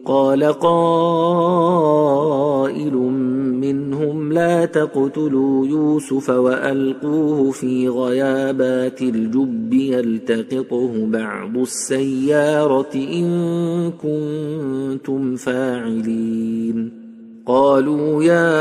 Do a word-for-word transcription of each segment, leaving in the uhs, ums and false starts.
قال قائل منهم لا تقتلوا يوسف وألقوه في غيابات الجب يلتقطه بعض السيارة إن كنتم فاعلين قالوا يا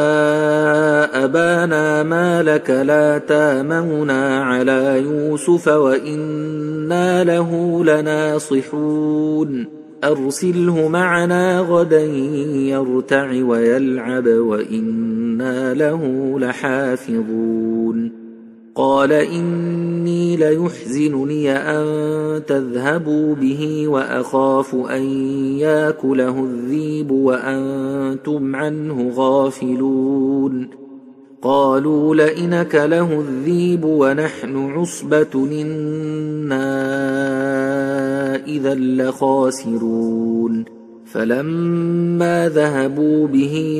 أبانا ما لك لا تامننا على يوسف وإنا له لناصحون أرسله معنا غدا يرتع ويلعب وإنا له لحافظون قال إني ليحزنني أن تذهبوا به وأخاف أن يأكله الذئب وأنتم عنه غافلون قالوا لئن أكله الذئب ونحن عصبة إنا إذا لخاسرون فلما ذهبوا به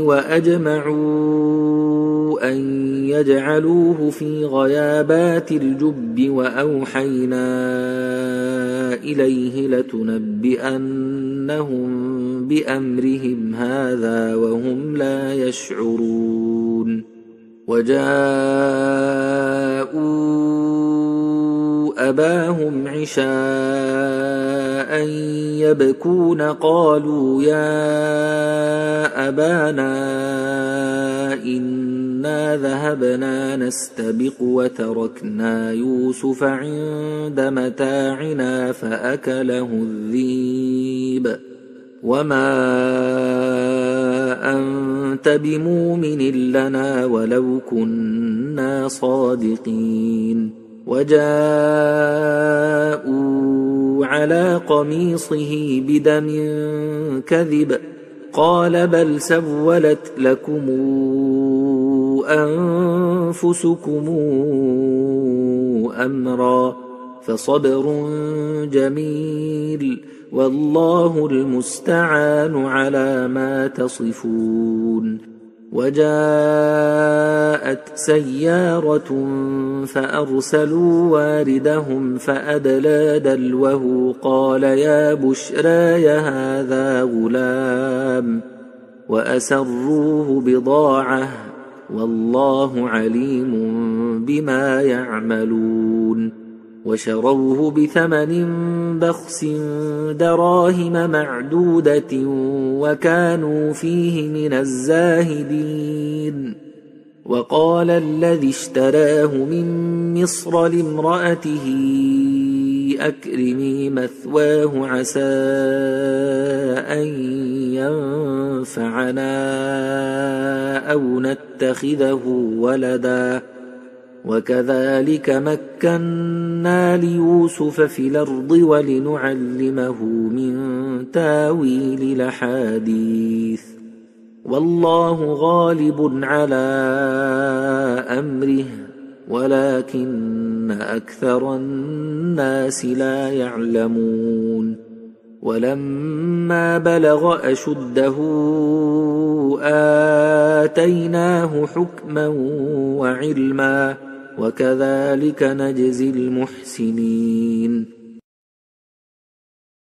وأجمعوا أن يجعلوه في غيابات الجب وأوحينا إليه لتنبئنهم بأمرهم هذا وهم لا يشعرون وجاءوا أباهم عشاء يبكون قالوا يا أبانا إنا ذهبنا نستبق وتركنا يوسف عند متاعنا فأكله الذئب وما أنت بمؤمن لنا ولو كنا صادقين وجاءوا على قميصه بدم كذب قال بل سولت لكم أنفسكم أمرا فصبر جميل والله المستعان على ما تصفون وجاءت سيارة فأرسلوا واردهم فأدلى دلوه قال يا بشرى هذا غلام وأسروه بضاعة والله عليم بما يعملون وشروه بثمن بخس دراهم معدودة وكانوا فيه من الزاهدين وقال الذي اشتراه من مصر لامرأته أكرمي مثواه عسى أن ينفعنا أو نتخذه ولدا وكذلك مكنا ليوسف في الأرض ولنعلمه من تاويل الأحاديث والله غالب على أمره ولكن أكثر الناس لا يعلمون ولما بلغ أشده آتيناه حكما وعلما وكذلك نجزي المحسنين